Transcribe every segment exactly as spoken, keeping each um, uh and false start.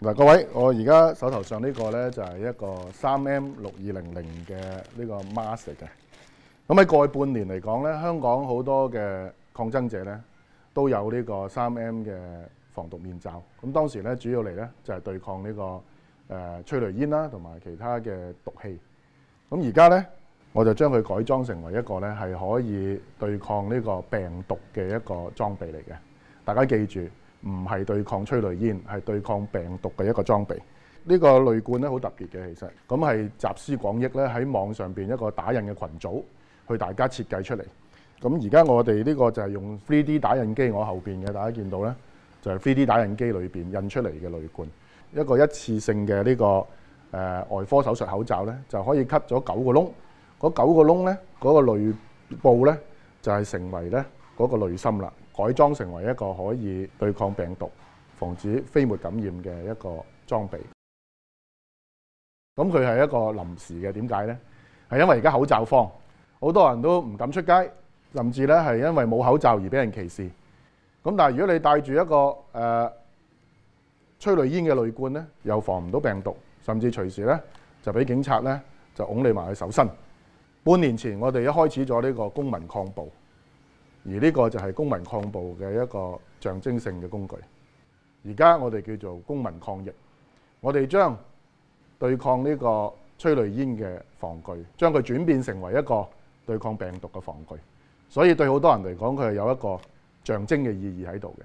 嗱，各位，我而家手頭上呢個呢，就係一個三 M 六二零零嘅呢個 mask 嚟嘅。咁喺過去半年嚟講呢，香港好多嘅抗爭者呢都有呢個三 M 嘅防毒面罩。咁當時呢，主要嚟呢就係對抗呢個誒催淚煙啦，同埋其他嘅毒氣。咁而家呢，我就將佢改裝成為一個呢係可以對抗呢個病毒嘅一個裝備嚟嘅。大家記住。唔係對抗催淚煙，係對抗病毒嘅一個裝備。呢個濾罐咧好特別嘅，其實咁係集思廣益咧喺網上邊一個打印嘅群組，去大家設計出嚟。咁而家我哋呢個就係用 三 D 打印機，我後邊嘅大家見到咧，就係 三 D 打印機裏邊印出嚟嘅濾罐。一個一次性嘅呢個誒外科手術口罩咧，就可以 cut 咗九個窿。嗰九個窿咧，嗰個濾布咧就係成為咧嗰個濾芯啦。改裝成為一個可以對抗病毒、防止飛沫感染嘅一個裝備。咁佢係一個臨時嘅，點解呢？係因為而家口罩荒，好多人都唔敢出街，甚至咧係因為冇口罩而俾人歧視。咁但係如果你戴住一個誒、呃、催淚煙嘅濾罐咧，又防唔到病毒，甚至隨時咧就俾警察咧就擁你埋去搜身。半年前我哋一開始咗呢個公民抗暴。而呢個就係公民抗暴嘅一個象徵性嘅工具。而家我哋叫做公民抗疫，我哋將對抗呢個催淚煙嘅防具，將佢轉變成為一個對抗病毒嘅防具。所以對好多人嚟講，佢係有一個象徵嘅意義喺度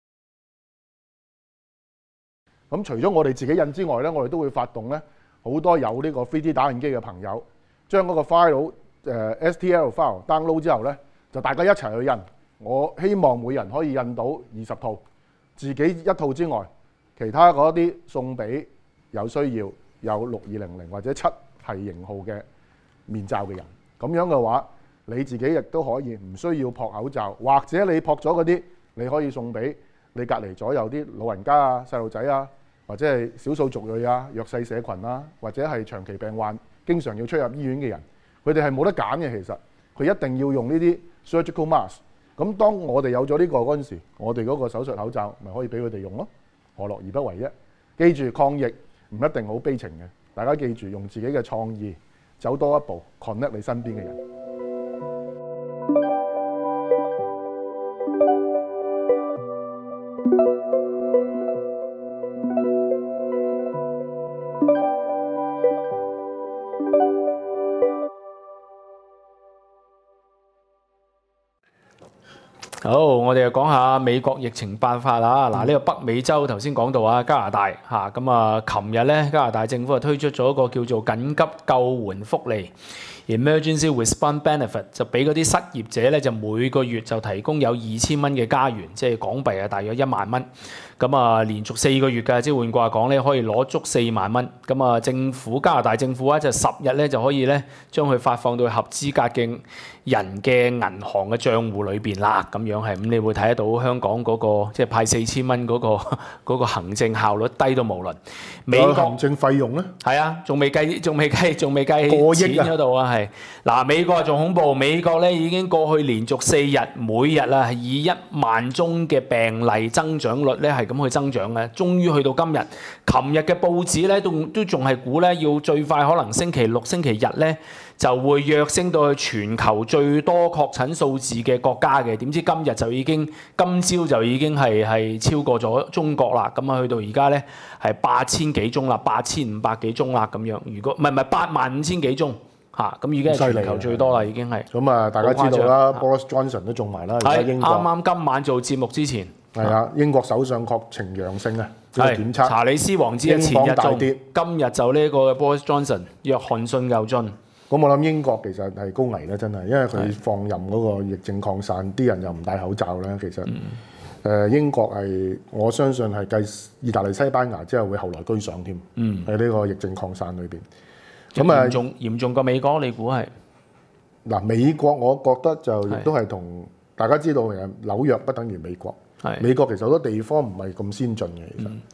嘅。咁除咗我哋自己印之外咧，我哋都會發動咧好多有呢個 三 D 打印機嘅朋友，將嗰個 file 誒 S T L file download 之後咧。就大家一齊去印，我希望每人可以印到二十套，自己一套之外，其他嗰啲送俾有需要有六二零零或者七係型號嘅面罩嘅人。咁樣嘅話，你自己亦都可以唔需要撲口罩，或者你撲咗嗰啲，你可以送俾你隔離左右啲老人家啊、細路仔啊，或者係少數族裔啊、弱勢社群啊，或者係長期病患、經常要出入醫院嘅人，佢哋係冇得揀嘅。其實佢一定要用呢啲surgical mask， 咁當我哋有咗呢個嗰陣時，我哋嗰個手術口罩咪可以俾佢哋用咯，何樂而不為啫？記住抗疫唔一定好悲情嘅，大家記住用自己嘅創意走多一步 ，connect 你身邊嘅人。 好，我哋又講下美國疫情爆發啦。嗱、嗯，呢個北美洲頭先講到啊，加拿大嚇咁啊，琴日咧加拿大政府就推出咗一個叫做緊急救援福利 （Emergency Response Benefit），就俾嗰啲失業者咧就每個月就提供有二千蚊嘅加元，即係港幣啊，大約一萬蚊。咁啊，連續四個月嘅，即係換句話講咧，可以攞足四萬蚊。咁啊，政府加拿大政府啊，就十日咧就可以咧將佢發放到合資格嘅人嘅銀行嘅帳戶裏邊啦。咁樣係咁，你會睇得到香港嗰、嗰個即係派四千蚊嗰個嗰個行政效率低到無倫。美國行政費用咧？ 係啊，仲未計，仲未計，仲未計錢嗰度啊，係嗱，美國仲恐怖，美國咧已經過去連續四日，每日啊係以一萬宗嘅病例增長率咧係咁去增長嘅，終於去到今日。琴日嘅報紙咧都都仲係估咧要最快可能星期六、星期日咧就會躍升到去全球最多確診數字嘅國家嘅。點知今日就已經今朝就已經係係超過咗中國啦。咁啊去到而家咧係八千幾宗啦，八千五百幾宗啦咁樣。如果唔係唔係八萬五千幾宗。嚇，咁已經係全球最多啦，已經係。 咁啊，大家知道啦 ，Boris Johnson 都中埋啦，而家英國。 啱啱今晚做節目之前。 係啊，英國首相確呈陽性啊，呢個檢測。 查理斯王子嘅前日中，今日就呢個 Boris Johnson， 約翰遜又進。咁我諗英國其實係高危啦，真係，因為佢放任嗰個疫症擴散，啲人又唔戴口罩咧，其實誒、嗯呃、英國係我相信係繼意大利、西班牙之後會後來居上添。嗯，喺呢個疫症擴散裏邊。 咁啊，嚴重嚴重過美國，你估係？ 嗱，美國我覺得就亦都係同大家知道嘅，紐約不等於美國。係美國其實好多地方唔係咁先進嘅，其實。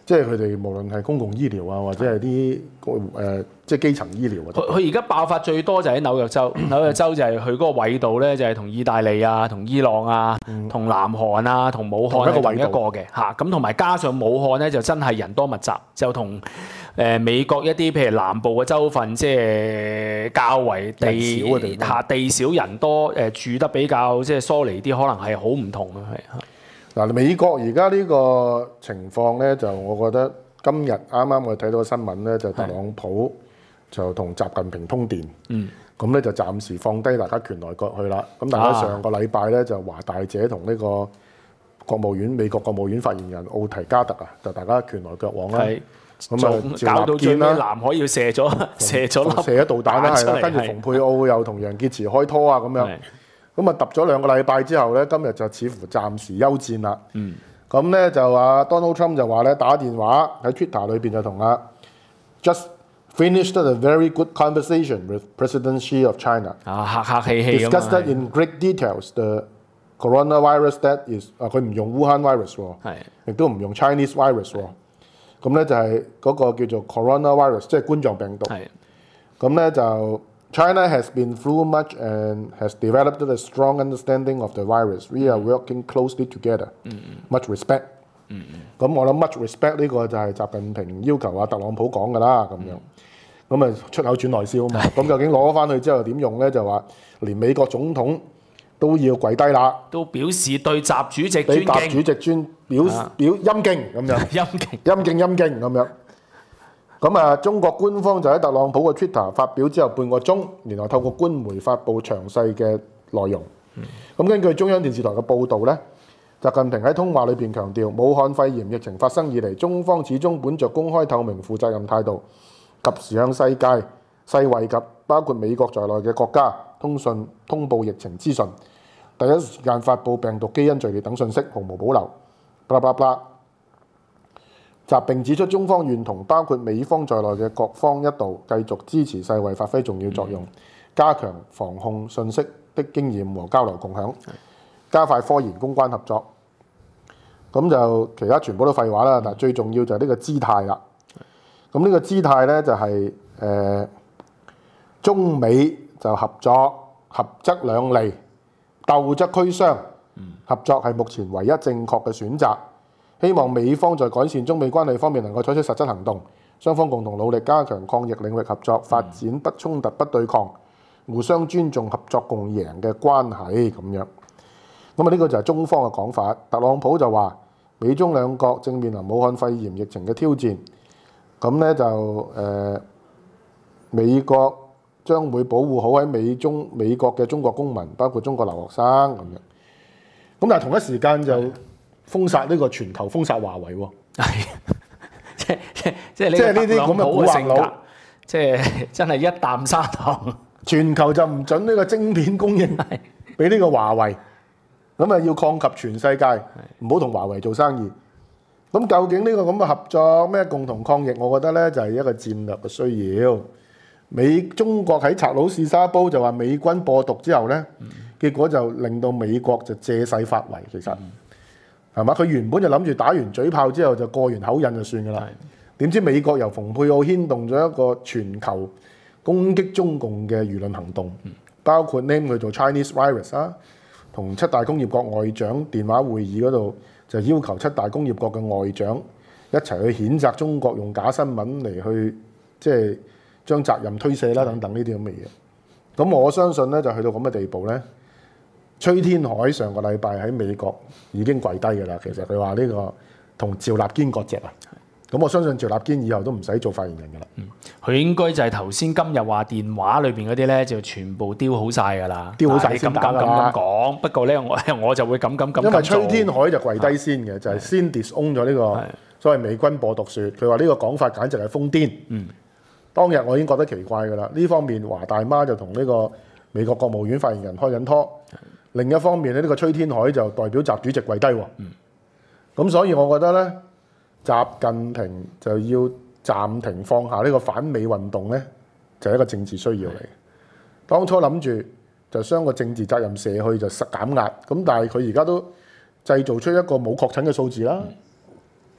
即係佢哋無論係公共醫療啊，或者係啲誒即係基層醫療啊。 佢佢而家爆發最多就喺紐約州，紐約州就係佢嗰個緯度咧，就係同意大利啊、同伊朗啊、同、嗯、南韓啊、同武漢係同一個嘅嚇。咁同埋加上武漢咧，就真係人多密集，就同誒、呃、美國一啲譬如南部嘅州份，即係較為地少嘅地方，地少人多，誒、呃、住得比較即係疏離啲，可能係好唔同啊，係嚇。 嗱，美國而家呢個情況咧，就我覺得今日啱啱我睇到個新聞咧，就特朗普就同習近平通電，咁咧、嗯、就暫時放低大家拳來腳去啦。咁大家上個禮拜咧就華大姐同呢個國務院美國國務院發言人奧提加特啊，就大家拳來腳往啦。咁啊，搞到最尾南海要射咗射咗粒射咗導彈啦，係啦，跟住蓬佩奧又同楊潔篪開拖啊，咁樣。咁啊，揼咗兩個禮拜之後咧，今日就似乎暫時休戰啦。咁咧、嗯、就啊 Donald Trump 就話咧打電話喺 Twitter 裏邊就同啊 Just finished a very good conversation with President Xi of China。 啊，客客氣氣咁 Discussed in great details the coronavirus that is 啊，佢唔用 Wuhan virus 喎，亦都唔用 Chinese virus 喎。咁咧就係嗰個叫做 coronavirus， 即係冠狀病毒。咁咧就。China has been through much and has developed a strong understanding of the virus. We are working closely together. Much respect. 咁我諗 much respect 呢個就係習近平要求阿特朗普講㗎啦，咁樣。咁啊出口轉內銷啊嘛。咁究竟攞翻去之後點用咧？就話連美國總統都要跪低啦， 都表示對習主席尊敬。 習主席尊表表陰敬咁樣。陰敬陰敬陰敬咁樣。咁啊，中國官方就喺特朗普嘅 Twitter 發表之後半個鐘，然後透過官媒發布詳細嘅內容。咁、嗯、根據中央電視台嘅報導咧，習近平喺通話裏邊強調，武漢肺炎疫情發生以嚟，中方始終本着公開透明、負責任態度，及時向世界、世衛及包括美國在內嘅國家通訊通報疫情資訊，第一時間發布病毒基因序列等信息，毫無保留。blah blah blah。習並指出，中方願同包括美方在內嘅各方一道，繼續支持世衛發揮重要作用，加強防控信息的經驗和交流共享，加快科研公關合作。咁就其他全部都廢話啦，但最重要就係呢個姿態啦。咁呢個姿態咧就係、是、誒、呃、中美就合作，合則兩利，鬥則俱傷。合作係目前唯一正確嘅選擇。希望美方在改善中美關係方面能夠採取實質行動，雙方共同努力加強抗疫領域合作，發展不衝突、不對抗、互相尊重、合作共贏嘅關係咁樣。咁啊，呢個就係中方嘅講法。特朗普就話，美中兩國正面臨武漢肺炎疫情嘅挑戰，咁咧就誒、呃、美國將會保護好喺美中美國嘅中國公民，包括中國留學生咁樣。咁但係同一時間就封殺呢個全球封殺華為喎，係即即即呢啲咁嘅古惑佬，即係真係一啖砂糖。全球就唔準呢個晶片供應俾呢個華為，咁啊要抗及全世界，唔好同華為做生意。咁究竟呢個咁嘅合作咩共同抗疫，我覺得咧就係一個戰略嘅需要。美中國喺拆佬試沙煲就話美軍播毒之後咧，結果就令到美國就借勢發圍，其實。係嘛？佢原本就諗住打完嘴炮之後就過完口癮就算㗎啦。點知美國由蓬佩奧牽動咗一個全球攻擊中共嘅輿論行動，包括 name 佢做 Chinese virus 啦，同七大工業國外長電話會議嗰度就要求七大工業國嘅外長一齊去譴責中國用假新聞嚟去即係將責任推卸啦等等呢啲咁嘅嘢。咁我相信咧就去到咁嘅地步咧。崔天凱上個禮拜喺美國已經跪低㗎啦，其實佢話呢個同趙立堅割席啊，咁我相信趙立堅以後都唔使做發言人㗎啦。佢、嗯、應該就係頭先今日話電話裏邊嗰啲咧，就全部丟好晒㗎啦，丟好晒先咁咁咁講。不過咧，我我就會咁咁咁。因為崔天凱就跪低先嘅，是就係先 disown 咗呢個所謂美軍播毒説，佢話呢個講法簡直係瘋癲。嗯，當日我已經覺得奇怪㗎啦。呢方面華大媽就同呢個美國國務院發言人開緊拖。另一方面咧，呢、這個崔天凱就代表習主席跪低喎。咁、嗯、所以我覺得咧，習近平就要暫停放下呢個反美運動咧，就係、是、一個政治需要嚟嘅。當初諗住就將個政治責任卸去就實減壓，咁但係佢而家都製造出一個冇確診嘅數字啦。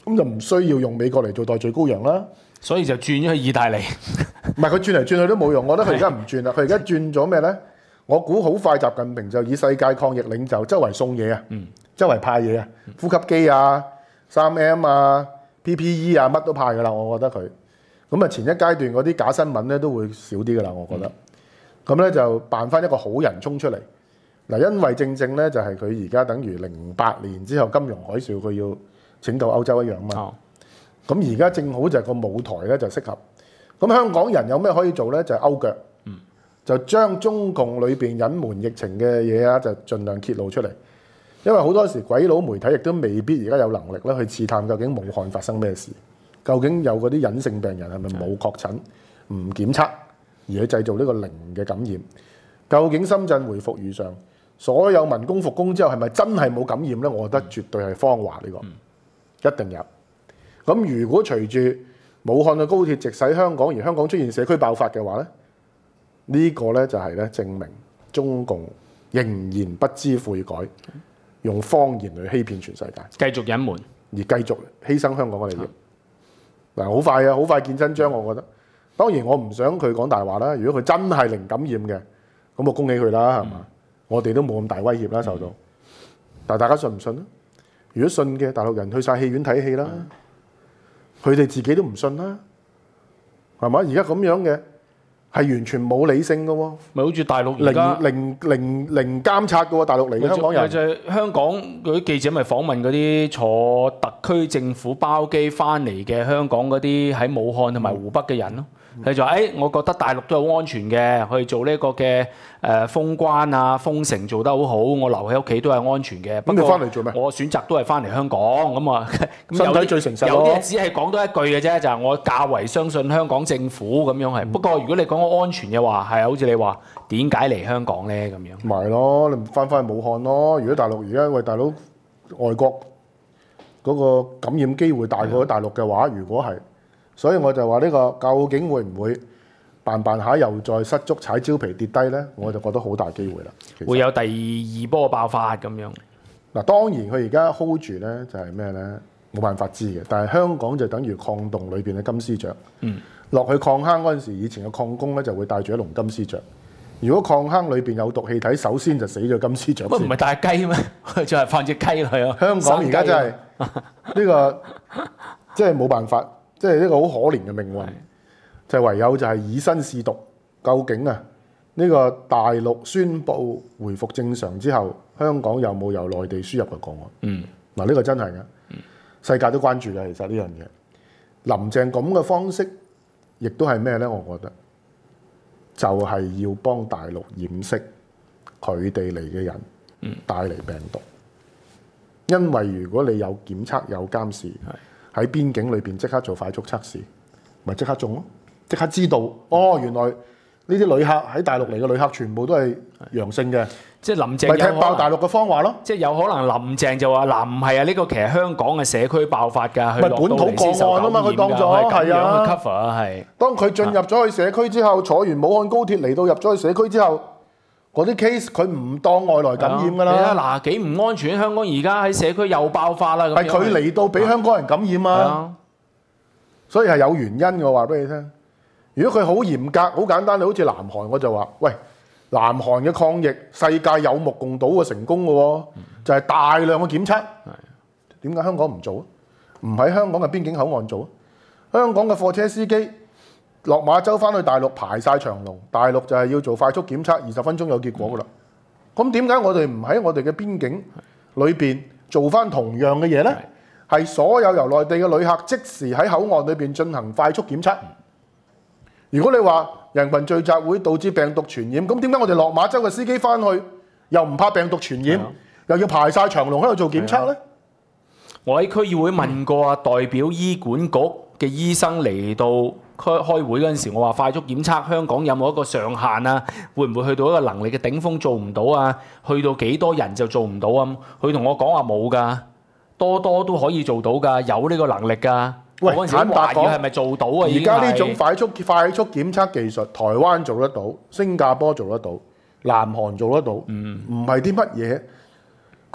咁就唔需要用美國嚟做代罪羔羊啦。 所以就轉咗去意大利。 唔係佢轉嚟轉去都冇用，我覺得佢而家唔轉啦。佢而家轉咗咩咧？我估好快習近平就以世界抗疫領袖周圍送嘢啊， 嗯、 周圍派嘢啊，呼吸機啊、三 M 啊、P P E 啊，乜都派噶啦。我覺得佢咁啊，前一階段嗰啲假新聞咧都會少啲噶啦。我覺得咁咧、嗯、就扮翻一個好人衝出嚟嗱，因為正正咧就係佢而家等於零八年之後金融海嘯，佢要拯救歐洲一樣嘛。咁而家正好就係個舞台咧就適合。咁香港人有咩可以做咧？就係、是、勾腳。就將中共裏邊隱瞞疫情嘅嘢啊，就盡量揭露出嚟。因為好多時鬼佬媒體亦都未必而家有能力咧去刺探究竟武漢發生咩事，究竟有嗰啲隱性病人係咪冇確診、唔檢測而去製造呢個零嘅感染？究竟深圳回復如常，所有民工復工之後係咪真係冇感染咧？我覺得絕對係謊話呢、這個，一定有。咁如果隨住武漢嘅高鐵直駛香港，而香港出現社區爆發嘅話咧？呢個咧就係咧證明中共仍然不知悔改，用謊言去欺騙全世界， 繼續隱瞞， 而繼續犧牲香港嘅利益。嗱、嗯，好快啊，好快見真章，我覺得。當然我唔想佢講大話啦。如果佢真係零感染嘅，咁我恭喜佢啦，係嘛？嗯、我哋都冇咁大威脅啦，受到。嗯、但係大家信唔信咧？如果信嘅，大陸人去晒戲院睇戲啦，佢哋、嗯、自己都唔信啦，係嘛？而家咁樣嘅。係完全冇理性嘅喎， 咪好似大陸而家零零零零監察嘅喎，大陸嚟嘅香港人。 就係香港嗰啲記者咪訪問嗰啲坐特區政府包機翻嚟嘅香港嗰啲喺武漢同埋湖北嘅人咯。佢、嗯、就話：誒、哎，我覺得大陸都好安全嘅，去做呢個嘅誒封關啊、封城做得好好，我留喺屋企都係安全嘅。 咁你翻嚟做咩？ 我選擇都係翻嚟香港咁啊。 身體最誠實咯。 有啲只係講多一句嘅啫，就係、是、我較為相信香港政府咁樣係。嗯、不過如果你講我安全嘅話，係好似你話點解嚟香港咧咁樣？ 咪咯，你翻返去武漢咯。如果大陸而家喂大佬外國嗰個感染機會大過大陸嘅話，如果係。所以我就話呢個究竟會唔會辦辦下又再失足踩蕉皮跌低呢？我就覺得好大機會啦。 會有第二波爆發咁樣。 嗱，當然佢而家 hold 住呢就係咩呢？冇辦法知嘅。但係香港就等於礦洞裏邊嘅金絲雀。嗯。落去礦坑嗰陣時，以前嘅礦工咧就會帶住一籠金絲雀。如果礦坑裏邊有毒氣體，首先就死咗金絲雀。 不過唔係帶雞咩？就係放隻雞落去啊！ 香港而家真係呢、呢個即係冇辦法。即係一個好可憐嘅命運，就唯有就係以身試毒。究竟啊，呢個大陸宣布回復正常之後，香港有冇由內地輸入嘅個案？嗯，嗱呢個真係嘅，世界都關注嘅。其實呢樣嘢，林鄭咁嘅方式，亦都係咩咧？我覺得就係要幫大陸掩飾佢哋嚟嘅人帶嚟病毒，因為如果你有檢測有監視。喺邊境裏邊即刻做快速測試，咪即刻中咯！即刻知道哦，原來呢啲旅客喺大陸嚟嘅旅客全部都係陽性嘅， 即係林鄭咪踢爆大陸嘅謊話咯！ 即係有可能林鄭就話嗱，唔係啊，呢個其實香港嘅社區爆發㗎， 咪本土個案啊嘛，佢當咗係啊 cover 啊係。 當佢進入咗去社區之後，坐完武漢高鐵嚟到入咗去社區之後，嗰啲 case 佢唔當外來感染㗎啦。 你睇嗱幾唔安全，香港而家喺社區又爆發啦。 係佢嚟到俾香港人感染啊， 啊所以係有原因嘅。我話俾你聽，如果佢好嚴格、好簡單，你好似南韓，我就話：喂，南韓嘅抗疫世界有目共睹嘅成功嘅喎，就係大量嘅檢測。點解香港唔做啊？唔喺香港嘅邊境口岸做啊？香港嘅貨車司機落馬洲翻去大陸排晒長龍，大陸就係要做快速檢測，二十分鐘有結果噶啦。咁點解我哋唔喺我哋嘅邊境裏邊做翻同樣嘅嘢呢？係所有由內地嘅旅客即時喺口岸裏邊進行快速檢測。如果你話人群聚集會導致病毒傳染，咁點解我哋落馬洲嘅司機翻去又唔怕病毒傳染，又要排晒長龍喺度做檢測呢？ 我喺區議會問過啊，代表醫管局嘅醫生嚟到開開會嗰陣時，我話快速檢測香港有冇一個上限啊？會唔會去到一個能力嘅頂峰做唔到啊？去到幾多人就做唔到啊？佢同我講話冇㗎，多多都可以做到㗎，有呢個能力㗎。 喂，坦白講係咪做到啊？ 而家呢種快速快速檢測技術，台灣做得到，新加坡做得到，南韓做得到，唔係啲乜嘢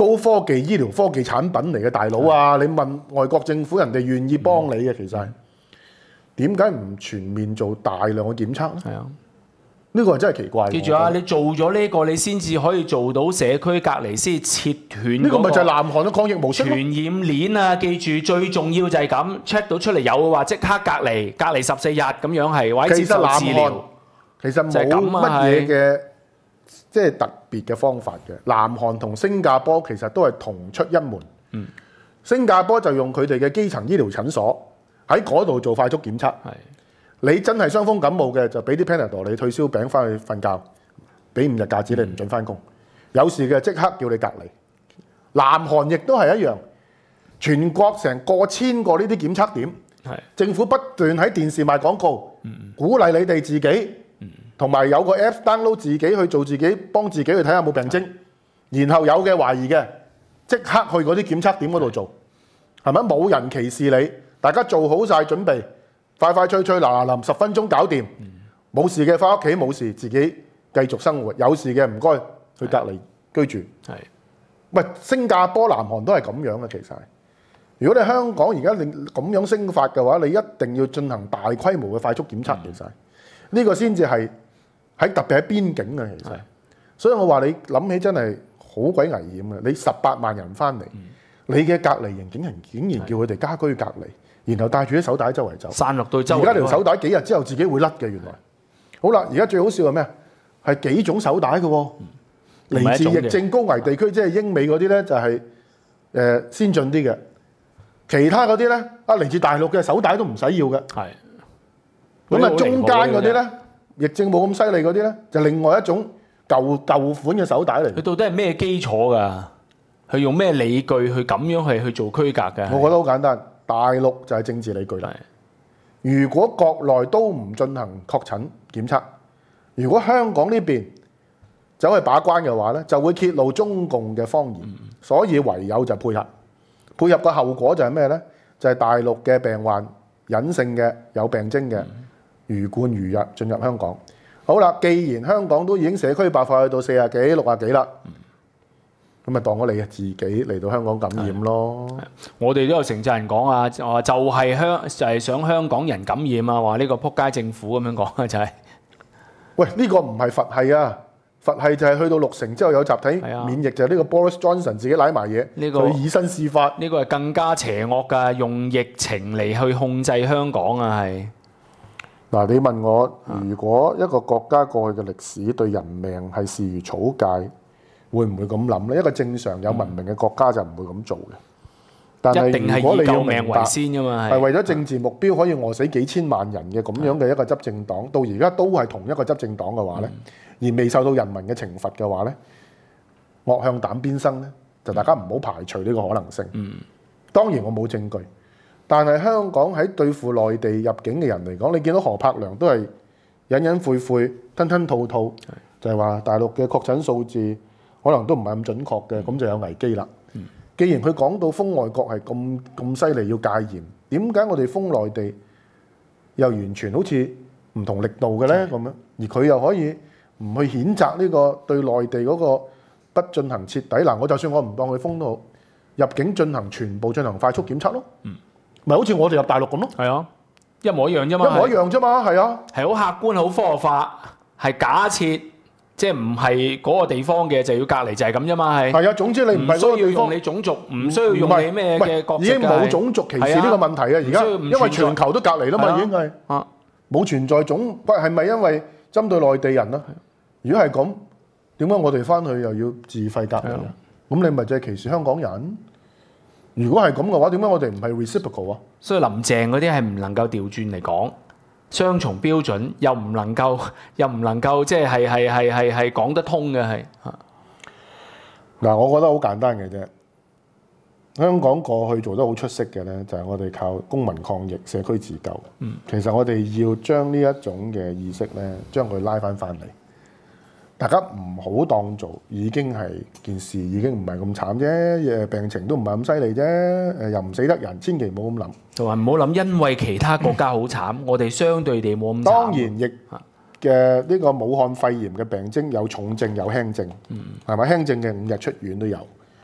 高科技醫療科技產品嚟嘅大佬啊！你問外國政府，人哋願意幫你嘅，其實係點解唔全面做大量嘅檢測咧？ 係啊， 呢個真係奇怪。 記住啊，你做咗呢個，你先至可以做到社區隔離，先切斷呢個咪就係南韓嘅抗疫模式咯。 傳染鏈啊！記住最重要就係咁 check 到出嚟有嘅話，即刻隔離，隔離十四日咁樣係，或者接受治療。 其實冇乜嘢嘅即係特別嘅方法嘅。南韓同新加坡其實都係同出一門。 嗯， 新加坡就用佢哋嘅基層醫療診所喺嗰度做快速檢測。 係。 你真係傷風感冒嘅，就俾啲 Panadol 你退燒餅翻去瞓覺，俾五日假紙你唔准翻工。有事嘅即刻叫你隔離。南韓亦都係一樣，全國成過千個呢啲檢測點， 係政府不斷喺電視賣廣告， 嗯、 鼓勵你哋自己，同埋、嗯、有個 App download 自己去做自己，幫自己去睇下有冇病徵，然後有嘅懷疑嘅即刻去嗰啲檢測點嗰度做，係咪？冇人歧視你，大家做好晒準備。快快脆脆嗱嗱臨，十分鐘搞掂，冇事嘅翻屋企冇事，自己繼續生活。有事嘅唔該去隔離居住。係，喂，新加坡、南韓都係咁樣嘅其實。如果你香港而家你咁樣升法嘅話，你一定要進行大規模嘅快速檢測。其實呢個先至係喺特別喺邊境嘅其實。所以我話你諗起真係好鬼危險嘅。你十八萬人翻嚟，你嘅隔離營竟然竟然叫佢哋家居隔離。然後帶住啲手帶周圍走， 散落到周圍。 而家條手帶幾日之後自己會甩嘅，原來。好啦，而家最好笑係咩？係幾種手帶嘅喎，嚟、嗯、自疫症高危地區，即係英美嗰啲咧就係、是、誒、呃、先進啲嘅。其他嗰啲咧，啊嚟自大陸嘅手帶都唔使要嘅。係。咁啊，中間嗰啲咧，疫症冇咁犀利嗰啲咧，就另外一種舊舊款嘅手帶嚟。 佢到底係咩基礎㗎？佢用咩理據去咁樣係去做區隔㗎？ 我覺得好簡單。大陸就係政治理據啦。如果國內都唔進行確診檢測，如果香港呢邊走去把關嘅話咧，就會揭露中共嘅謊言。所以唯有就配合，配合嘅後果就係咩咧？就係大陸嘅病患隱性嘅有病徵嘅如冠如日進入香港。好啦，既然香港都已經社區爆發去到四十幾、六十幾啦。咁咪當我你自己嚟到香港感染咯。 我哋都有成責人講啊，話就係香就係想香港人感染啊，話呢個撲街政府咁樣講啊，就係。喂， 呢個唔係佛系啊，佛系就係去到六成之後有集體免疫，就係呢個 Boris Johnson 自己揦埋嘢， 呢個佢以身試法。 呢個係更加邪惡㗎，用疫情嚟去控制香港啊，係。 嗱，你問我，如果一個國家過去嘅歷史對人命係視如草芥，會唔會咁諗咧？一個正常有文明嘅國家就唔會咁做嘅。但係如果你要明白，係為咗政治目標可以餓死幾千萬人嘅咁樣嘅一個執政黨，到而家都係同一個執政黨嘅話咧，而未受到人民嘅懲罰嘅話咧，惡向膽邊生咧？就大家唔好排除呢個可能性。當然我冇證據，但係香港喺對付內地入境嘅人嚟講，你見到何柏良都係隱隱晦晦、吞吞吐吐，就係話大陸嘅確診數字可能都唔係咁準確嘅，咁就有危機啦。既然佢講到封外國係咁咁犀利要戒嚴，點解我哋封內地又完全好似唔同力度嘅咧？咁樣而佢又可以唔去譴責呢個對內地嗰個不進行徹底嗱？我就算我唔當佢封都好，入境進行全部進行快速檢測咯，咪好似我哋入大陸咁咯？ 係啊，一模一樣啫嘛， 一模一樣啫嘛，係啊， 係好客觀、好科學化，係假設。即係唔係嗰個地方嘅就要隔離，就係咁啫嘛，係。係啊，總之你唔係嗰個地方，唔需要用你種族，唔需要用你咩嘅國籍，已經冇種族歧視呢個問題啊！而家因為全球都隔離啦嘛，已經係啊，冇存在種，喂係咪因為針對內地人啊？如果係咁，點解我哋翻去又要自費隔離啊？咁你咪就係歧視香港人？如果係咁嘅話，點解我哋唔係 reciprocal 啊？所以林鄭嗰啲係唔能夠調轉嚟講。雙重標準又唔能夠，又唔能夠即係係係係係係講得通嘅係。嗱，我覺得好簡單嘅啫。香港過去做得好出色嘅咧，就係我哋靠公民抗疫、社區自救。嗯，其實我哋要將呢一種嘅意識咧，將佢拉翻翻嚟。大家唔好當做已經係件事，已經唔係咁慘啫。誒，病情都唔係咁犀利啫。誒，又唔死得人，千祈唔好咁諗。同埋唔好諗，因為其他國家好慘，嗯、我哋相對地冇咁慘。當然，疫嘅呢個武漢肺炎嘅病徵有重症有輕症，係咪、嗯、輕症嘅五日出院都有。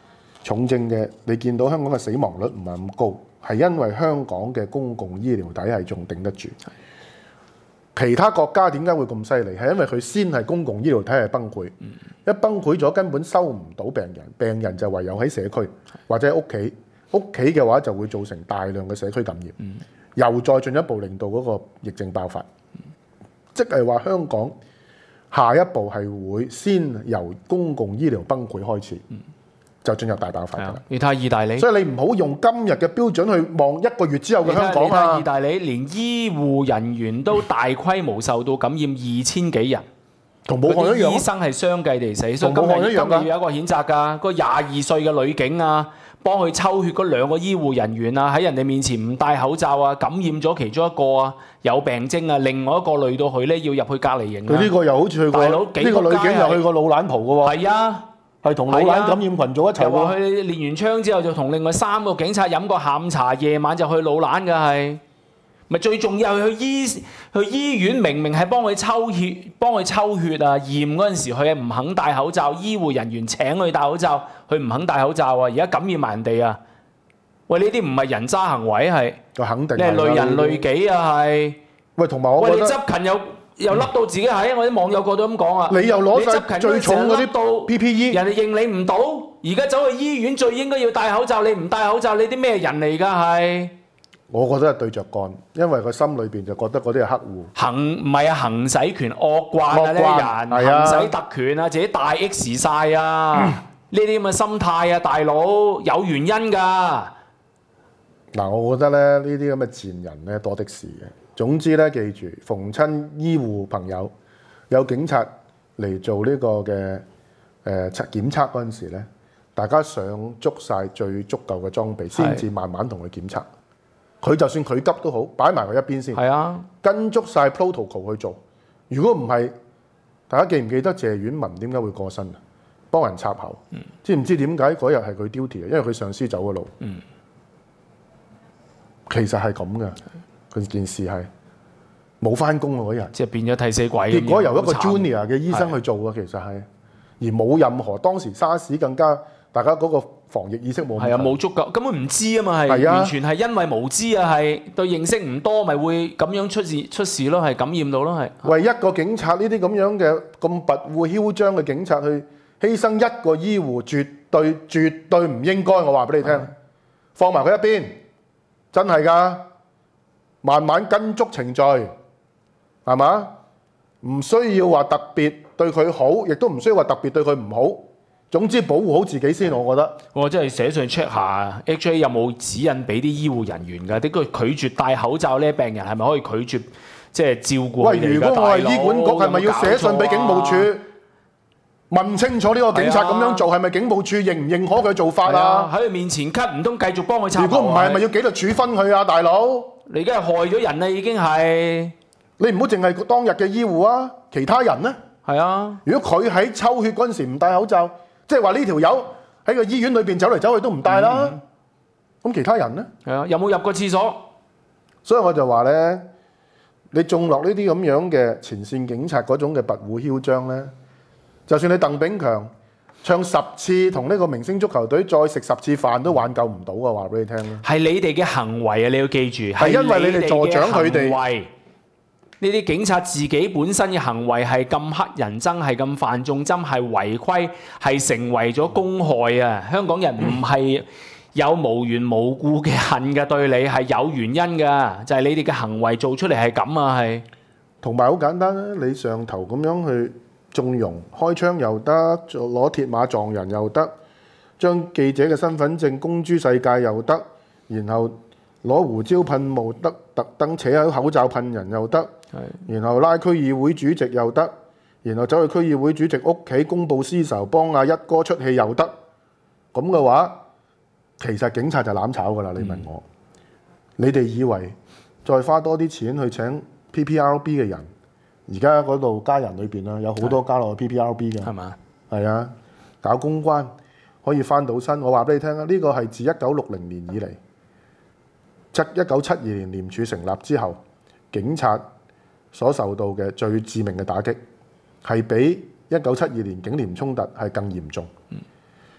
重症嘅，你見到香港嘅死亡率唔係咁高，係因為香港嘅公共醫療體系仲頂得住。其他國家點解會咁犀利？係因為佢先係公共醫療體系崩潰，一崩潰咗根本收唔到病人，病人就唯有喺社區或者喺屋企，屋企嘅話就會造成大量嘅社區感染，又再進一步令到嗰個疫症爆發。即係話香港下一步係會先由公共醫療崩潰開始，就進入大爆發㗎啦。 你睇下意大利， 所以你唔好用今日嘅標準去望一個月之後嘅香港你睇啊！ 意大利連醫護人員都大規模受到感染二千幾人， 同武漢一樣， 醫生係相繼地死。所以同武漢今日今一樣㗎日要有一個譴責㗎，個廿二歲嘅女警啊，幫佢抽血嗰兩個醫護人員啊，喺人哋面前唔戴口罩啊，感染咗其中一個啊，有病徵啊，另外一個累到佢咧要入去隔離營啊。 佢呢個又好似去過， 大佬呢個女警又去過老懶蒲嘅喎， 係啊。 係同老懶感染群組一齊又話喎。 佢練完槍之後就同另外三個警察飲個下午茶，夜晚就去老懶嘅係，咪最重要係去醫去醫院，明明係幫佢抽血，幫佢抽血啊，驗嗰陣時佢係唔肯戴口罩，醫護人員請佢戴口罩，佢唔肯戴口罩啊，而家感染埋人哋啊！喂，呢啲唔係人渣行為係， 就肯定你係累人累己啊係。 喂，同埋我喂，你覺得執勤又又笠到自己係，我啲網友個都咁講啊！ 你又攞晒你執勤最重嗰啲到 P P E， 人哋認你唔到，而家走去醫院最應該要戴口罩，你唔戴口罩，你啲咩人嚟㗎係？ 我覺得係對着幹，因為佢心裏邊就覺得嗰啲係黑戶。 行唔係啊，行使權惡慣啊，呢惡慣人係啊行使特權啊，自己大 X 晒啊！呢啲咁嘅心態啊，大佬有原因㗎。 嗱，我覺得咧呢啲咁嘅賤人咧多的是嘅。總之咧，記住，逢親醫護朋友有警察嚟做呢個嘅誒測檢測嗰陣時咧，大家上足晒最足夠嘅裝備，先至慢慢同佢檢測。佢就算佢急都好，擺埋佢一邊先。 係啊， 跟足晒 protocol 去做。如果唔係，大家記唔記得謝婉文點解會過身啊？幫人插喉，嗯、知唔知點解嗰日係佢 duty 啊？因為佢上司走嘅路。嗯、其實係咁嘅。佢件事係冇翻工啊嗰日， 即係變咗替死鬼。 結果由一個慘 junior 嘅醫生去做啊，其實係，而冇任何當時沙士更加大家嗰個防疫意識冇。 係啊，冇足夠，根本唔知啊嘛，係係啊完全係因為無知啊，係對認識唔多，咪會咁樣出事出事咯，係感染到咯，係。 為一個警察呢啲咁樣嘅咁跋扈囂張嘅警察去犧牲一個醫護，絕對絕對唔應該。我話俾你聽，的放埋佢一邊，真係㗎。慢慢跟足程序，係嘛？唔需要話特別對佢好，亦都唔需要話特別對佢唔好。總之保護好自己先，我覺得。 我真係寫上 check 下 H A 有冇指引俾啲醫護人員㗎？啲佢拒絕戴口罩呢？病人係咪可以拒絕即係照顧佢哋㗎？ 喂，如果我係醫管局，係咪要寫信俾警務處問清楚呢個警察咁樣做係咪警務處認唔認可佢做法啊？ 喺佢面前咳，唔通繼續幫佢插喉？ 如果唔係，係咪要紀律處分佢啊，大佬？ 你而家係害咗人啦，已經係。 你唔好淨係當日嘅醫護啊，其他人呢？ 係啊。 如果佢喺抽血嗰陣時唔戴口罩，即係話呢條友喺個醫院裏邊走嚟走去都唔戴啦。咁、嗯、其他人呢？ 係啊，有冇入過廁所？ 所以我就話咧，你種落呢啲咁樣嘅前線警察嗰種嘅跋扈囂張咧，就算你鄧炳強唱十次同呢個明星足球隊再食十次飯都挽救唔到啊！話俾你聽啦， 係你哋嘅行為啊！你要記住， 係因為你哋助長佢哋。 呢啲警察自己本身嘅行為係咁黑人憎，係咁犯眾憎，係違規，係成為咗公害啊！香港人唔係有無緣無故嘅恨嘅對你，係有原因㗎，就係、是、你哋嘅行為做出嚟係咁啊！係同埋好簡單啦，你上頭咁樣去縱容，開槍又得，攞鐵馬撞人又得，將記者嘅身份證公諸世界又得，然後攞胡椒噴霧得，特登扯喺口罩噴人又得。然後拉區議會主席又得，然後走去區議會主席屋企公報私仇，幫阿一哥出氣又得。咁嘅話，其實警察就攬炒㗎啦。你問我，嗯、你哋以為再花多啲錢去請 P P R B 嘅人，而家嗰度加人裏邊啊，有好多加落去 P P R B 嘅，係嘛？係啊，搞公關可以翻到身。我話俾你聽啊，呢、這個係自一九六零年以嚟，即一九七二年廉署成立之後，警察所受到嘅最致命嘅打擊，係比一九七二年警廉衝突係更嚴重。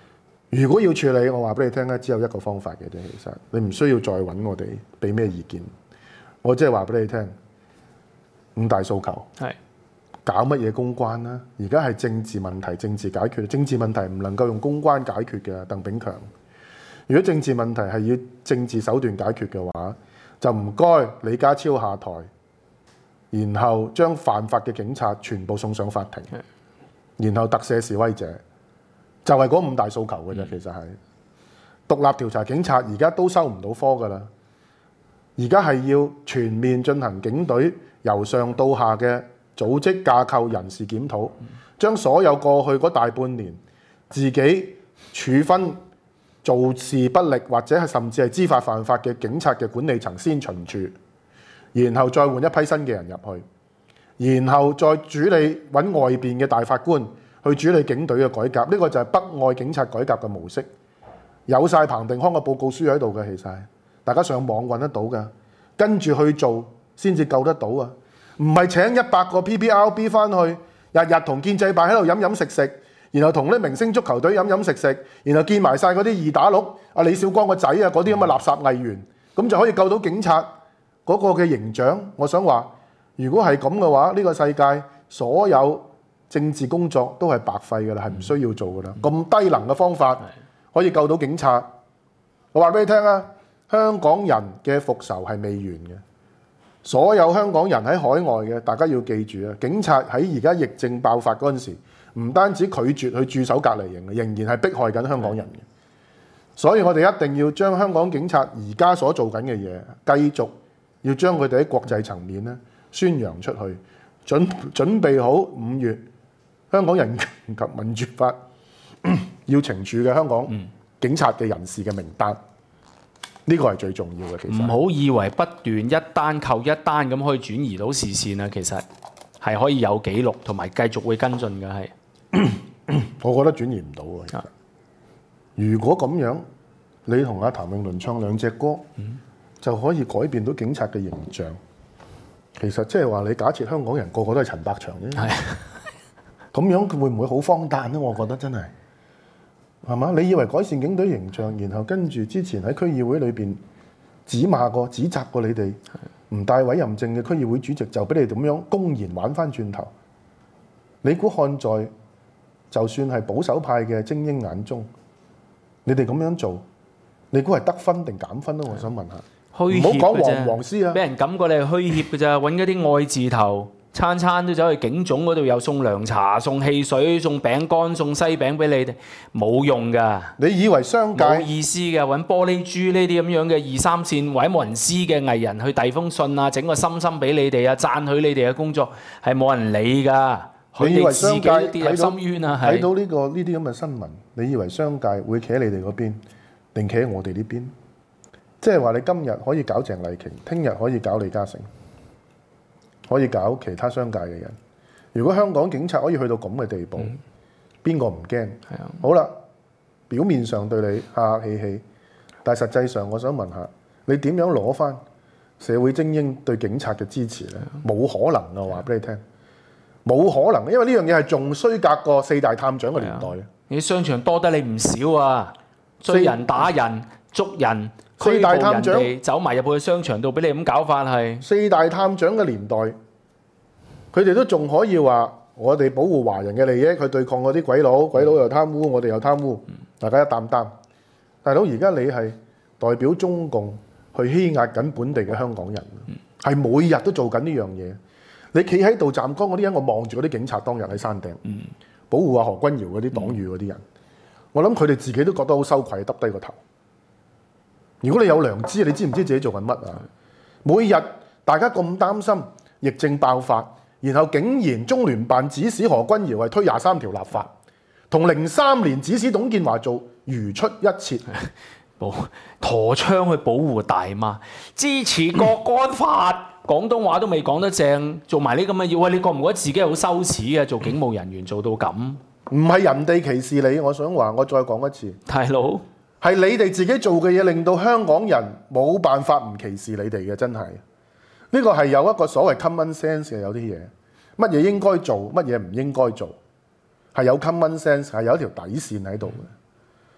如果要處理，我話俾你聽咧，只有一個方法嘅啫。其實你唔需要再揾我哋俾咩意見。我即係話俾你聽，五大訴求係搞乜嘢公關啦？而家係政治問題，政治解決。政治問題唔能夠用公關解決嘅，鄧炳強。如果政治問題係要政治手段解決嘅話，就唔該李家超下台，然後將犯法嘅警察全部送上法庭，然後特赦示威者，就係嗰五大訴求嘅啫。其實係獨立調查警察，而家都收唔到科㗎啦。而家係要全面進行警隊由上到下嘅組織架構人事檢討，將所有過去嗰大半年自己處分做事不力或者係甚至係知法犯法嘅警察嘅管理層先巡處，然後再換一批新嘅人入去，然後再處理揾外邊嘅大法官去處理警隊嘅改革。呢個就係北愛警察改革嘅模式，有晒彭定康嘅報告書喺度嘅，其實大家上網揾得到㗎，跟住去做先至救得到啊！唔係請一百個 P P R B 翻去，日日同建制派喺度飲飲食食，然後同啲明星足球隊飲飲食食，然後見埋晒嗰啲二打六，阿李少光個仔啊，嗰啲咁嘅垃圾藝員，咁就可以救到警察嗰個嘅形象。我想話，如果係咁嘅話，呢個世界所有政治工作都係白費㗎啦，係唔需要做㗎啦。咁低能嘅方法可以救到警察，我話俾你聽啊！香港人嘅復仇係未完嘅，所有香港人喺海外嘅，大家要記住啊！警察喺而家疫症爆發嗰陣時，唔單止拒絕去駐守隔離營，仍然係迫害緊香港人嘅。所以我哋一定要將香港警察而家所做緊嘅嘢，繼續要將佢哋喺國際層面咧宣揚出去，準準備好五月香港人權及民主法要懲處嘅香港警察嘅人士嘅名單。呢個係最重要嘅，其實唔好以為不斷一單扣一單咁可以轉移到視線啊！其實係可以有記錄同埋繼續會跟進嘅，係。 我覺得轉移唔到喎。其實如果咁樣，你同阿譚詠麟唱兩隻歌，嗯、就可以改變到警察嘅形象。其實即係話你假設香港人個個都係陳百祥啫，係咁樣佢會唔會好荒誕咧？我覺得真係。係嘛？你以為改善警隊形象，然後跟住之前喺區議會裏邊指罵過、指責過你哋唔帶委任證嘅區議會主席，就俾你咁樣公然玩翻轉頭？你估看在就算係保守派嘅精英眼中，你哋咁樣做，你估係得分定減分咧？我想問下， 虛唔好講黃黃絲啊！ 俾人感覺你係虛協嘅咋，揾嗰啲愛字頭。餐餐都走去警總嗰度，又送涼茶、送汽水、送餅乾、送西餅俾你哋，冇用㗎。 你以為商界冇意思嘅，揾玻璃珠呢啲咁樣嘅二三線或者冇人知嘅藝人去遞封信啊，整個心心俾你哋啊，讚許你哋嘅工作，係冇人理㗎。 你以為商界佢哋自己跌入深淵啊？ 睇到呢、呢個呢啲咁嘅新聞，你以為商界會企喺你哋嗰邊，定企喺我哋呢邊？即係話你今日可以搞鄭麗瓊，聽日可以搞李嘉誠。可以搞其他商界嘅人。如果香港警察可以去到咁嘅地步，邊個唔驚？係啊。好啦，表面上對你客客氣氣，但係實際上，我想問下，你點樣攞翻社會精英對警察嘅支持咧？冇可能啊！我話俾你聽，冇可能，因為呢樣嘢係仲衰格過四大探長嘅年代啊！ 你商場多得你唔少啊，追人打人、捉人。 四大探長走埋入去商場度，俾你咁搞法係。 四大探長嘅年代，佢哋都仲可以話：我哋保護華人嘅利益，去對抗嗰啲鬼佬，鬼佬又貪污，我哋又貪污，大家一擔擔。大佬，而家你係代表中共去欺壓緊本地嘅香港人，係每日都做緊呢樣嘢。你企喺度站崗嗰啲人，我望住嗰啲警察當日喺山頂保護阿何君堯嗰啲黨羽嗰啲人，我諗佢哋自己都覺得好羞愧，耷低個頭。如果你有良知，你知唔知自己做緊乜啊？每日大家咁擔心疫症爆發，然後竟然中聯辦指使何君堯係推廿三條立法，同零三年指使董建華做如出一轍， 保陀槍去保護大媽，支持國安法，廣東話都未講得正，做埋呢咁嘅嘢，喂，你覺唔覺得自己好羞恥啊？做警務人員做到咁， 唔係人哋歧視你，我想話，我再講一次， 大佬。 係你哋自己做嘅嘢，令到香港人冇辦法唔歧視你哋嘅，真係呢個係有一個所謂 common sense 嘅，有啲嘢乜嘢應該做，乜嘢唔應該做，係有 common sense，係有一條底線喺度嘅。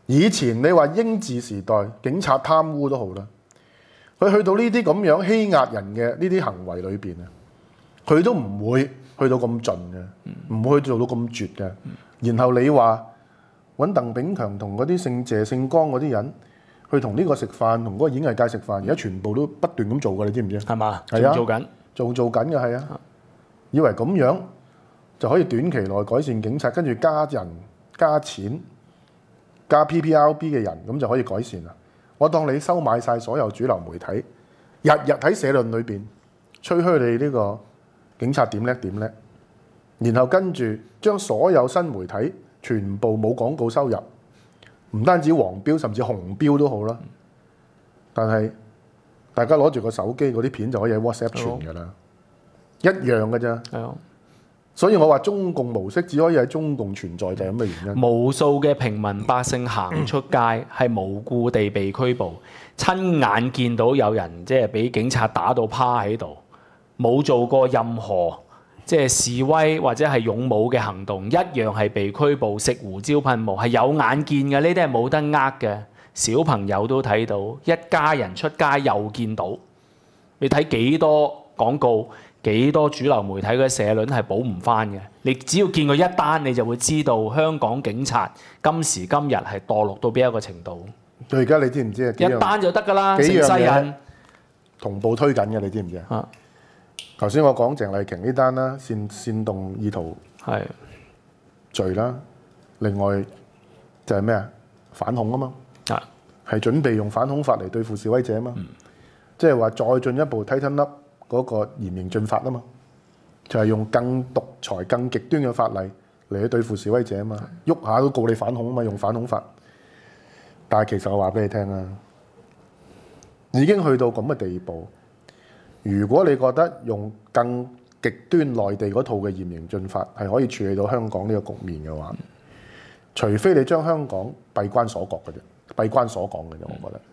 以前你話英治時代警察貪污都好啦，佢去到呢啲咁樣欺壓人嘅呢啲行為裏邊啊，佢都唔會去到咁盡嘅，唔會做到咁絕嘅。然後你話揾鄧炳強同嗰啲姓謝姓江嗰啲人去同呢個食飯，同嗰個演藝界食飯，而家全部都不斷咁做㗎，你知唔知？ 係嘛？ 係啊， 做緊， 做做緊嘅係啊，以為咁樣就可以短期內改善警察，跟住加人加錢加 P P R B 嘅人，咁就可以改善啦。我當你收買晒所有主流媒體，日日喺社論裏邊吹噓你呢個警察點叻點叻，然後跟住將所有新媒體全部冇廣告收入，唔單止黃標，甚至紅標都好啦。但係大家攞住個手機嗰啲片就可以喺 WhatsApp 傳㗎啦，一樣㗎咋。 係啊。 所以我話中共模式只可以喺中共存在，就係咁嘅原因。 無數嘅平民百姓行出街係無故地被拘捕，親眼見到有人即係俾警察打到趴喺度，冇做過任何即係示威或者係勇武嘅行動，一樣係被拘捕，食胡椒噴霧，係有眼見嘅，呢啲係冇得呃嘅。小朋友都睇到，一家人出街又見到，你睇幾多廣告？幾多主流媒體嘅社論係補唔翻嘅？你只要見過一單，你就會知道香港警察今時今日係墮落到邊一個程度。 佢而家你知唔知啊？ 一單就得㗎啦，成幾樣世人同步推緊嘅，你知唔知啊？頭先我講鄭麗瓊呢單啦，煽煽動意圖係罪啦，另外就係咩啊？反恐啊嘛， 啊係準備用反恐法嚟對付示威者啊嘛，即係話再進一步 tighten up 嗰個嚴刑峻法啊嘛，就係、是、用更獨裁、更極端嘅法例嚟去對付示威者啊嘛，喐下都告你反恐啊嘛，用反恐法。但係其實我話俾你聽啊，已經去到咁嘅地步。如果你覺得用更極端內地嗰套嘅嚴刑峻法係可以處理到香港呢個局面嘅話，除非你將香港閉關鎖國嘅啫，閉關鎖港嘅啫，我覺得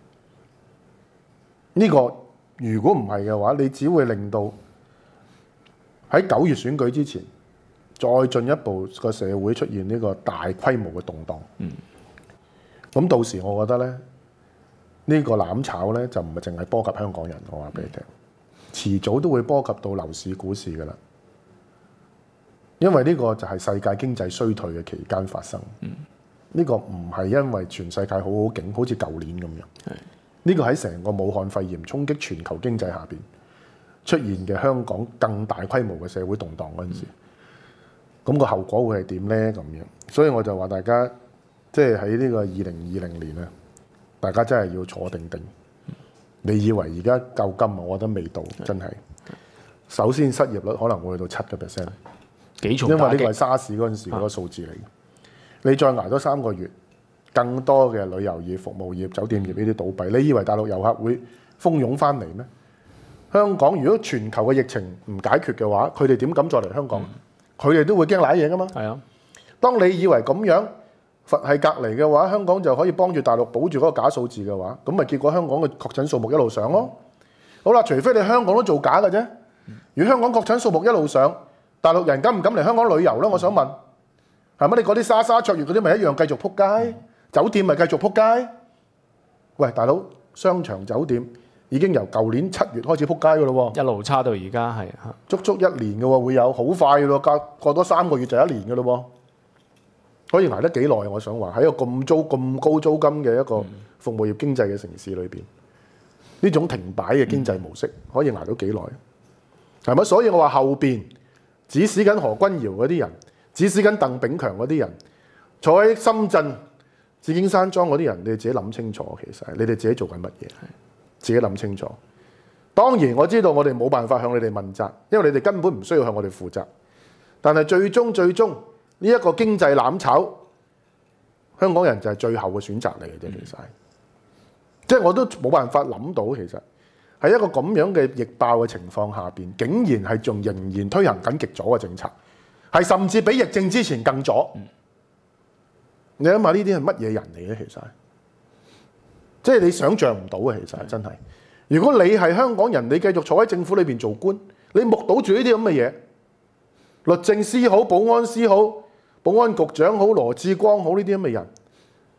呢、這個。如果唔係嘅話，你只會令到喺九月選舉之前，再進一步個社會出現呢個大規模嘅動盪。嗯，咁到時我覺得咧，呢、這個攬炒咧就唔係淨係波及香港人，我話俾你聽，遲早都會波及到樓市、股市㗎喇。因為呢個就係世界經濟衰退嘅期間發生。嗯，呢個唔係因為全世界好好景，好似舊年咁樣。係。呢個喺成個武漢肺炎衝擊全球經濟下邊出現嘅香港更大規模嘅社會動盪嗰陣時，咁、嗯、個後果會係點呢？咁樣，所以我就話大家，即係喺呢個二零二零年咧，大家真係要坐定定。你以為而家夠金啊？我覺得未到，真係。首先失業率可能會去到七個 percent， 幾重打擊， 因為呢個係沙士嗰陣時嗰個數字嚟嘅。你再捱多三個月。更多嘅旅遊業、服務業、酒店業呢啲倒閉，你以為大陸遊客會蜂擁翻嚟咩？香港如果全球嘅疫情唔解決嘅話，佢哋點敢再嚟香港？佢哋、嗯、都會驚瀨嘢噶嘛。係啊，當你以為咁樣佛系隔離嘅話，香港就可以幫住大陸保住嗰個假數字嘅話，咁咪結果香港嘅確診數目一路上咯。好啦，除非你香港都做假嘅啫。如果香港確診數目一路上，大陸人敢唔敢嚟香港旅遊咧？我想問，係咪你嗰啲沙沙卓越嗰啲咪一樣繼續撲街？嗯酒店咪繼續撲街？喂，大佬，商場酒店已經由舊年七月開始撲街噶咯喎，一路差到而家係足足一年嘅喎，會有好快嘅咯，過過多三個月就一年嘅咯喎，可以捱得幾耐？我想話喺一個咁租咁高租金嘅一個服務業經濟嘅城市裏邊，呢、嗯、種停擺嘅經濟模式可以捱到幾耐？係咪？所以我話後邊指使緊何君堯嗰啲人，指使緊鄧炳強嗰啲人，坐喺深圳紫荊山莊嗰啲人，你哋自己諗清楚，其實你哋自己做緊乜嘢？自己諗清楚。當然我知道我哋冇辦法向你哋問責，因為你哋根本唔需要向我哋負責。但係最終最終呢一個經濟攬炒，香港人就係最後嘅選擇嚟嘅啫。其實，即係我都冇辦法諗到，其實喺一個咁樣嘅疫爆嘅情況下邊，竟然係仲仍然推行緊極左嘅政策，係甚至比疫症之前更左。你諗下呢啲係乜嘢人嚟嘅？其實，即係你想象唔到嘅。其實真係，如果你係香港人，你繼續坐喺政府裏邊做官，你目睹住呢啲咁嘅嘢，律政司好、保安司好、保安局長好、羅致光好呢啲咁嘅人，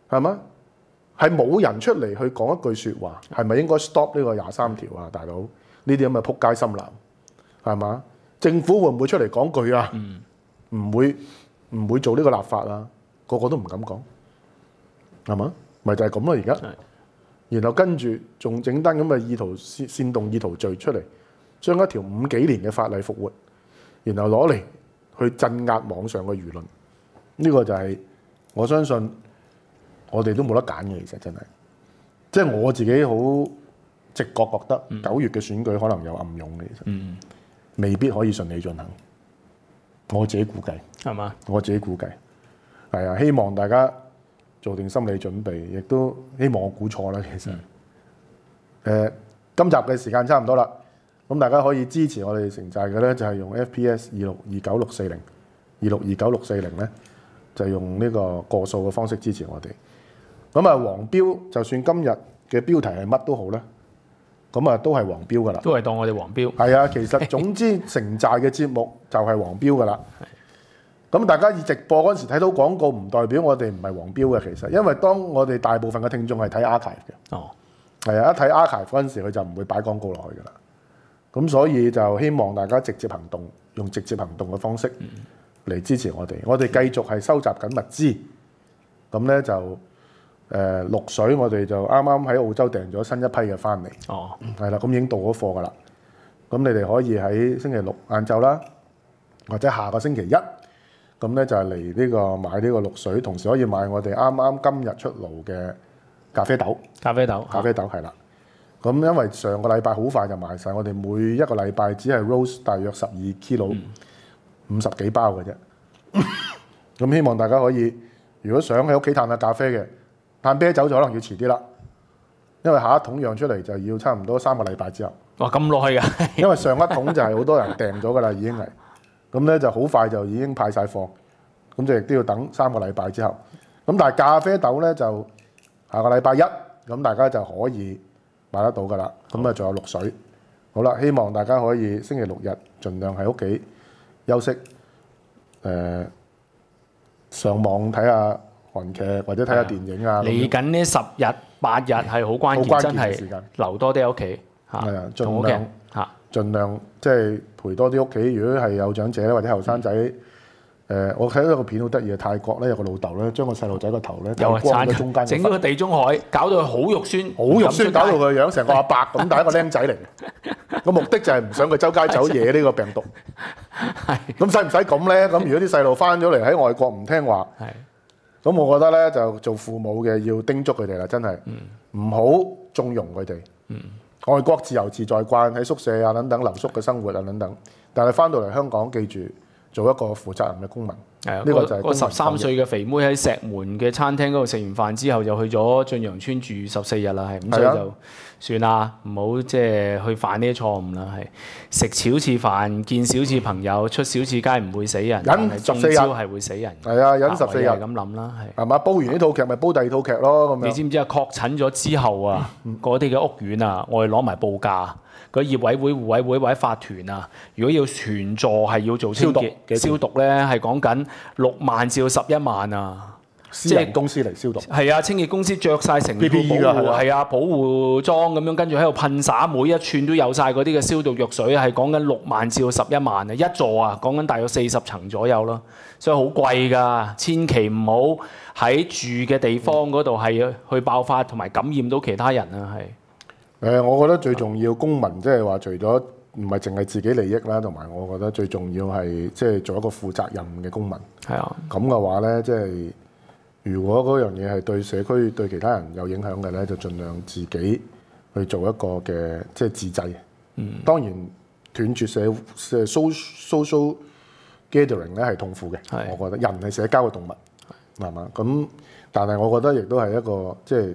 係嘛？係冇人出嚟去講一句説話，係咪應該 stop 呢個廿三條啊，大佬？呢啲咁嘅撲街深藍係嘛？政府會唔會出嚟講句啊？唔、嗯、會唔會做呢個立法啊？個個都唔敢講，係嘛？咪就係咁咯，而家。然後跟住仲整單咁嘅意圖煽煽動意圖罪出嚟，將一條五幾年嘅法例復活，然後攞嚟去鎮壓網上嘅輿論。呢、這個就係、是、我相信我哋都冇得揀嘅，其實真係。即係我自己好直覺覺得九月嘅選舉可能有暗湧嘅，其實、嗯、未必可以順利進行。我自己估計係嘛？我自己估計係啊，希望大家做定心理準備，亦都希望我估錯啦。其實誒、嗯呃，今集嘅時間差唔多啦，咁大家可以支持我哋城寨嘅咧，就係、是、用 F P S 二六二九六四零二六二九六四零咧，就用呢個個數嘅方式支持我哋。咁啊，黃標就算今日嘅標題係乜都好咧，咁啊都係黃標噶啦，都係當我哋黃標。係啊，其實總之城寨嘅節目就係黃標噶啦。咁大家以直播嗰陣時睇到廣告，唔代表我哋唔係黃標嘅。其實，因為當我哋大部分嘅聽眾係睇 archive 嘅，哦，係啊，一睇 archive 嗰陣時，佢就唔會擺廣告落去噶啦。咁所以就希望大家直接行動，用直接行動嘅方式嚟支持我哋。我哋繼續係收集緊物資。咁咧就誒、呃、綠水，我哋就啱啱喺澳洲訂咗新一批嘅翻嚟。哦，係啦，咁已經到咗貨噶啦。咁你哋可以喺星期六晏晝啦，或者下個星期一。咁咧就係嚟呢個買呢個綠水，同時可以買我哋啱啱今日出爐嘅咖啡豆。咖啡豆，咖啡豆係啦。咁因為上個禮拜好快就賣晒，我哋每一個禮拜只係 roast 大約十二 kilo，五十幾包嘅啫。咁希望大家可以，如果想喺屋企嘆下咖啡嘅，嘆啤酒就可能要遲啲啦，因為下一桶釀出嚟就要差唔多三個禮拜之後。哇，咁耐㗎！因為上一桶就係好多人訂咗㗎啦，已經係。咁咧就好快就已經派晒貨，咁就亦都要等三個禮拜之後。咁但係咖啡豆咧就下個禮拜一，咁大家就可以買得到㗎啦。咁啊仲有綠水，好啦，希望大家可以星期六日盡量喺屋企休息，誒、呃、上網睇下韓劇或者睇下電影啊。嚟緊呢十日八日係好關鍵，真係時間留多啲喺屋企嚇，係啊，盡量嚇，盡量即係陪多啲屋企。如果係有長者或者後生仔，誒、嗯呃，我睇到個片好得意啊！泰國咧有個老豆咧，將個細路仔個頭咧光咗中間，整咗個地中海，搞到佢好肉酸，好肉酸，搞到佢樣成個阿伯咁，但係一個僆仔嚟。個目的就係唔想佢周街走惹呢個病毒。係咁使唔使咁咧？咁如果啲細路翻咗嚟喺外國唔聽話，係咁，我覺得咧就做父母嘅要叮囑佢哋啦，真係唔好縱容佢哋。嗯。外國自由自在慣喺宿舍啊等等留宿嘅生活啊等等，但係翻到嚟香港，記住做一個負責任嘅公民。係啊，呢個就係個十三歲嘅肥妹喺石門嘅餐廳嗰度食完飯之後，就去咗駿洋村住十四日啦，係咁，所以就算啦，唔好即係去犯呢啲錯誤啦。係食少次飯，見少次朋友，出少次街唔會死人，忍十四日係會死人。係啊，忍十四日咁諗啦，係係嘛？煲完呢套劇咪煲第二套劇咯，咁樣。你知唔知啊？確診咗之後啊，嗰啲嘅屋苑啊，我哋攞埋報價。個業委會、互委會或者法團啊，如果要全座係要做消毒消毒咧，係講緊六萬至到十一萬啊！私人公司嚟消毒係啊，清潔公司着晒成套保護係啊保護裝咁樣，跟住喺度噴灑，每一寸都有晒嗰啲嘅消毒藥水，係講緊六萬至到十一萬啊！一座啊，講緊大約四十層左右咯，所以好貴㗎，千祈唔好喺住嘅地方嗰度係去爆發同埋感染到其他人啊！係。誒、呃，我覺得最重要公民即係話，除咗唔係淨係自己利益啦，同埋我覺得最重要係即係做一個負責任嘅公民。係啊，咁嘅話咧，即係如果嗰樣嘢係對社區對其他人有影響嘅咧，就盡量自己去做一個嘅即係自制。嗯，當然斷絕社社 social gathering 咧係痛苦嘅。係，我覺得人係社交嘅動物，係嘛？咁但係我覺得亦都係一個即係。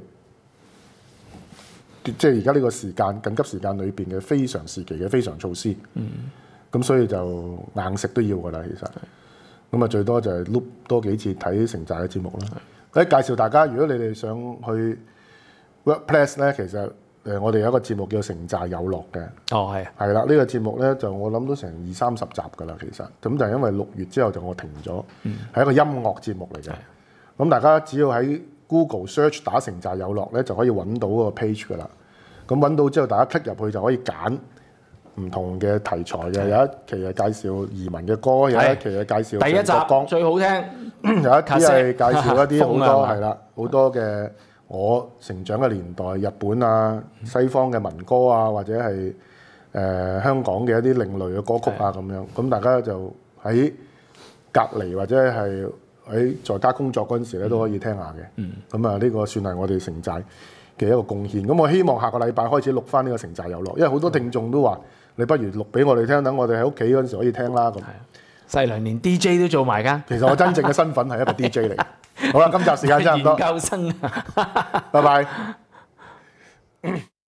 即係而家呢個時間緊急時間裏邊嘅非常時期嘅非常措施，咁、嗯、所以就硬食都要㗎啦，其實。咁啊最多就係碌多幾次睇城寨嘅節目啦。咁介紹大家，如果你哋想去 Workplace 咧，其實誒我哋有一個節目叫城寨有樂嘅。哦，係。係啦，呢、呢個節目咧就我諗都成二三十集㗎啦，其實。咁就係因為六月之後就我停咗，係、嗯、一個音樂節目嚟嘅。咁大家只要喺 Google search 打城寨有樂咧，就可以揾到個 page 噶啦。咁揾到之後，大家 click 入去就可以揀唔同嘅題材嘅。有一期係介紹移民嘅歌，有一期係介紹第一集鄭國江最好聽， 有一啲係介紹一啲好多風啊係啦，好多嘅我成長嘅年代，日本啊、西方嘅民歌啊，或者係誒、呃、香港嘅一啲另類嘅歌曲啊咁樣。咁大家就喺隔離或者係喺在家工作嗰陣時咧，都可以聽下嘅。咁啊、嗯，呢個算係我哋城寨嘅一個貢獻。咁我希望下個禮拜開始錄翻呢個城寨有樂，因為好多聽眾都話：你不如錄俾我哋聽，等我哋喺屋企嗰陣時可以聽啦。咁細良連 D J 都做埋㗎。 其實我真正嘅身份係一個 D J 嚟。好啦，今集時間差唔多， 研究生。 拜拜。